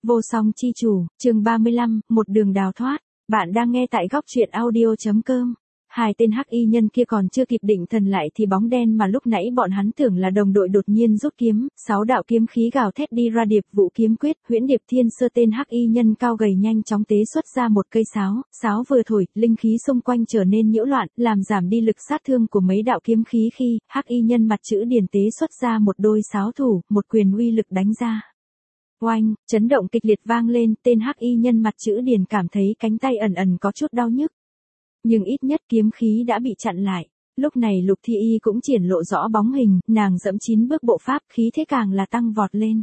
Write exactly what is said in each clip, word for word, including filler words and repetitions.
Vô song chi chủ, chương ba mươi lăm, một đường đào thoát. Bạn đang nghe tại góc truyện audio.com. Hai tên hắc y nhân kia còn chưa kịp định thần lại thì bóng đen mà lúc nãy bọn hắn tưởng là đồng đội đột nhiên rút kiếm, sáu đạo kiếm khí gào thét đi ra điệp vụ kiếm quyết, huyễn điệp thiên sơ tên hắc y nhân cao gầy nhanh chóng tế xuất ra một cây sáo, sáo vừa thổi, linh khí xung quanh trở nên nhiễu loạn, làm giảm đi lực sát thương của mấy đạo kiếm khí khi, hắc y nhân mặt chữ điển tế xuất ra một đôi sáo thủ, một quyền uy lực đánh ra. Oanh, chấn động kịch liệt vang lên, tên hắc y nhân mặt chữ điền cảm thấy cánh tay ẩn ẩn có chút đau nhức. Nhưng ít nhất kiếm khí đã bị chặn lại. Lúc này Lục Thi Y cũng triển lộ rõ bóng hình, nàng dẫm chín bước bộ pháp, khí thế càng là tăng vọt lên.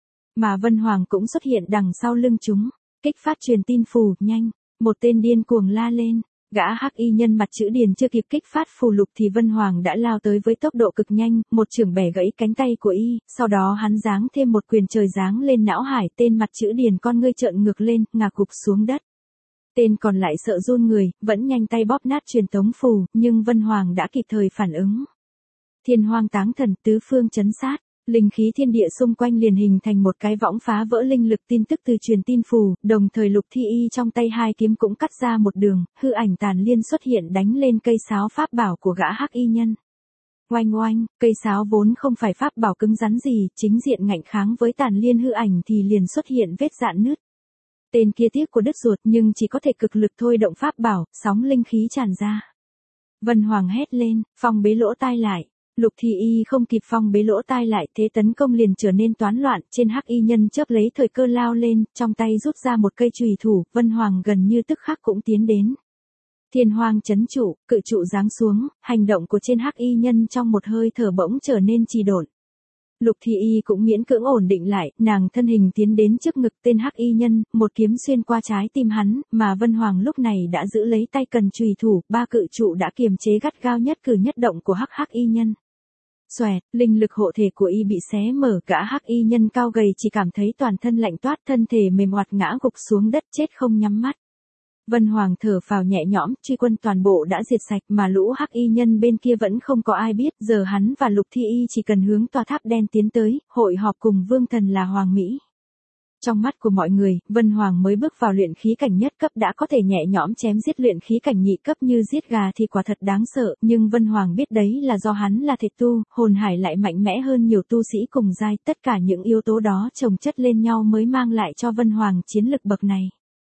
Mà Vân Hoàng cũng xuất hiện đằng sau lưng chúng, kích phát truyền tin phù, nhanh, một tên điên cuồng la lên. Gã hắc y nhân mặt chữ điền chưa kịp kích phát phù lục thì Vân Hoàng đã lao tới với tốc độ cực nhanh, một chưởng bẻ gãy cánh tay của y, sau đó hắn giáng thêm một quyền trời giáng lên não hải, tên mặt chữ điền con ngươi trợn ngược lên, ngã gục xuống đất. Tên còn lại sợ run người, vẫn nhanh tay bóp nát truyền tống phù, nhưng Vân Hoàng đã kịp thời phản ứng. Thiên hoang táng thần, tứ phương chấn sát. Linh khí thiên địa xung quanh liền hình thành một cái võng phá vỡ linh lực tin tức từ truyền tin phù, đồng thời Lục Thi Y trong tay hai kiếm cũng cắt ra một đường, hư ảnh tàn liên xuất hiện đánh lên cây sáo pháp bảo của gã hắc y nhân. Oanh oanh, cây sáo vốn không phải pháp bảo cứng rắn gì, chính diện ngạnh kháng với tàn liên hư ảnh thì liền xuất hiện vết rạn nứt. Tên kia tiếc của đứt ruột nhưng chỉ có thể cực lực thôi động pháp bảo, sóng linh khí tràn ra. Vân Hoàng hét lên, phong bế lỗ tai lại. Lục Thi Y không kịp phong bế lỗ tai lại, thế tấn công liền trở nên toán loạn, trên hắc y nhân chớp lấy thời cơ lao lên, trong tay rút ra một cây chùy thủ, Vân Hoàng gần như tức khắc cũng tiến đến. Thiên hoang chấn trụ, cự trụ giáng xuống, hành động của trên hắc y nhân trong một hơi thở bỗng trở nên trì độn. Lục Thi Y cũng miễn cưỡng ổn định lại, nàng thân hình tiến đến trước ngực tên hắc y nhân, một kiếm xuyên qua trái tim hắn, mà Vân Hoàng lúc này đã giữ lấy tay cần chùy thủ, ba cự trụ đã kiềm chế gắt gao nhất cử nhất động của hắc hắc y nhân. Xoẹt, linh lực hộ thể của y bị xé mở, gã hắc y nhân cao gầy chỉ cảm thấy toàn thân lạnh toát, thân thể mềm oặt ngã gục xuống đất chết không nhắm mắt. Vân Hoàng thở phào nhẹ nhõm, truy quân toàn bộ đã diệt sạch mà lũ hắc y nhân bên kia vẫn không có ai biết, giờ hắn và Lục Thi Y chỉ cần hướng tòa tháp đen tiến tới, hội họp cùng vương thần là Hoàng Mỹ. Trong mắt của mọi người, Vân Hoàng mới bước vào luyện khí cảnh nhất cấp đã có thể nhẹ nhõm chém giết luyện khí cảnh nhị cấp như giết gà thì quả thật đáng sợ, nhưng Vân Hoàng biết đấy là do hắn là thể tu, hồn hải lại mạnh mẽ hơn nhiều tu sĩ cùng giai, tất cả những yếu tố đó chồng chất lên nhau mới mang lại cho Vân Hoàng chiến lực bậc này.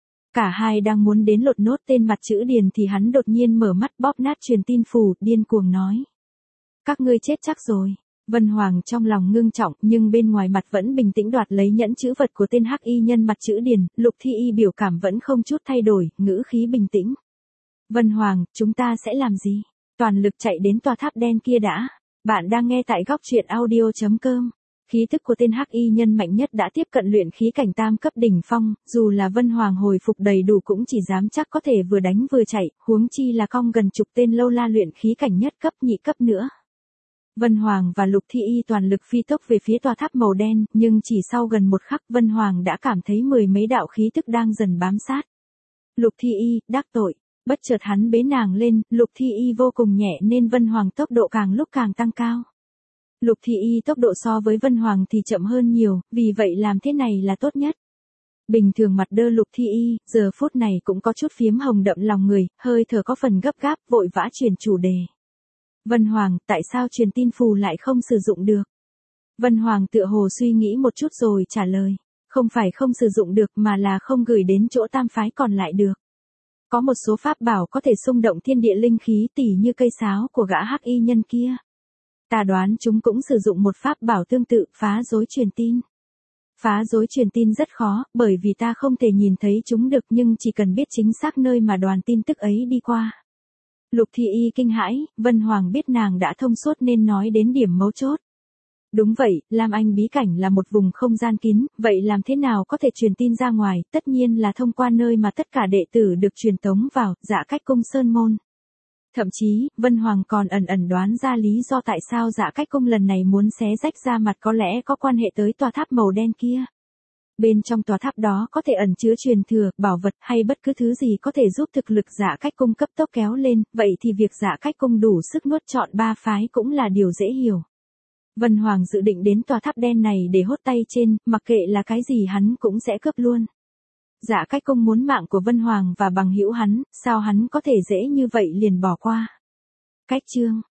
Cả hai đang muốn đến lột nốt tên mặt chữ điền thì hắn đột nhiên mở mắt bóp nát truyền tin phù, điên cuồng nói. Các ngươi chết chắc rồi. Vân Hoàng trong lòng ngưng trọng nhưng bên ngoài mặt vẫn bình tĩnh đoạt lấy nhẫn chữ vật của tên hắc y nhân mặt chữ điền, Lục Thi Y biểu cảm vẫn không chút thay đổi, ngữ khí bình tĩnh. Vân Hoàng, chúng ta sẽ làm gì? Toàn lực chạy đến tòa tháp đen kia đã. Bạn đang nghe tại góc truyện audio.com. Khí tức của tên hắc y nhân mạnh nhất đã tiếp cận luyện khí cảnh tam cấp đỉnh phong, dù là Vân Hoàng hồi phục đầy đủ cũng chỉ dám chắc có thể vừa đánh vừa chạy, huống chi là cong gần chục tên lâu la luyện khí cảnh nhất cấp nhị cấp nữa. Vân Hoàng và Lục Thi Y toàn lực phi tốc về phía tòa tháp màu đen, nhưng chỉ sau gần một khắc Vân Hoàng đã cảm thấy mười mấy đạo khí tức đang dần bám sát. Lục Thi Y, đắc tội, bất chợt hắn bế nàng lên, Lục Thi Y vô cùng nhẹ nên Vân Hoàng tốc độ càng lúc càng tăng cao. Lục Thi Y tốc độ so với Vân Hoàng thì chậm hơn nhiều, vì vậy làm thế này là tốt nhất. Bình thường mặt đơ Lục Thi Y, giờ phút này cũng có chút phiếm hồng đậm lòng người, hơi thở có phần gấp gáp, vội vã chuyển chủ đề. Vân Hoàng, tại sao truyền tin phù lại không sử dụng được? Vân Hoàng tựa hồ suy nghĩ một chút rồi trả lời. Không phải không sử dụng được mà là không gửi đến chỗ tam phái còn lại được. Có một số pháp bảo có thể xung động thiên địa linh khí tỉ như cây sáo của gã hắc y nhân kia. Ta đoán chúng cũng sử dụng một pháp bảo tương tự, phá rối truyền tin. Phá rối truyền tin rất khó, bởi vì ta không thể nhìn thấy chúng được nhưng chỉ cần biết chính xác nơi mà đoàn tin tức ấy đi qua. Lục Thi Y kinh hãi, Vân Hoàng biết nàng đã thông suốt nên nói đến điểm mấu chốt. Đúng vậy, Lam Anh bí cảnh là một vùng không gian kín, vậy làm thế nào có thể truyền tin ra ngoài, tất nhiên là thông qua nơi mà tất cả đệ tử được truyền tống vào, Dạ Cách Cung Sơn Môn. Thậm chí, Vân Hoàng còn ẩn ẩn đoán ra lý do tại sao Dạ Cách Cung lần này muốn xé rách ra mặt có lẽ có quan hệ tới tòa tháp màu đen kia. Bên trong tòa tháp đó có thể ẩn chứa truyền thừa, bảo vật hay bất cứ thứ gì có thể giúp thực lực Dạ Cách Cung cấp tốc kéo lên, vậy thì việc Dạ Cách Cung đủ sức nuốt trọn ba phái cũng là điều dễ hiểu. Vân Hoàng dự định đến tòa tháp đen này để hốt tay trên, mặc kệ là cái gì hắn cũng sẽ cướp luôn. Dạ Cách Công muốn mạng của Vân Hoàng và bằng hữu hắn, sao hắn có thể dễ như vậy liền bỏ qua. Cách chương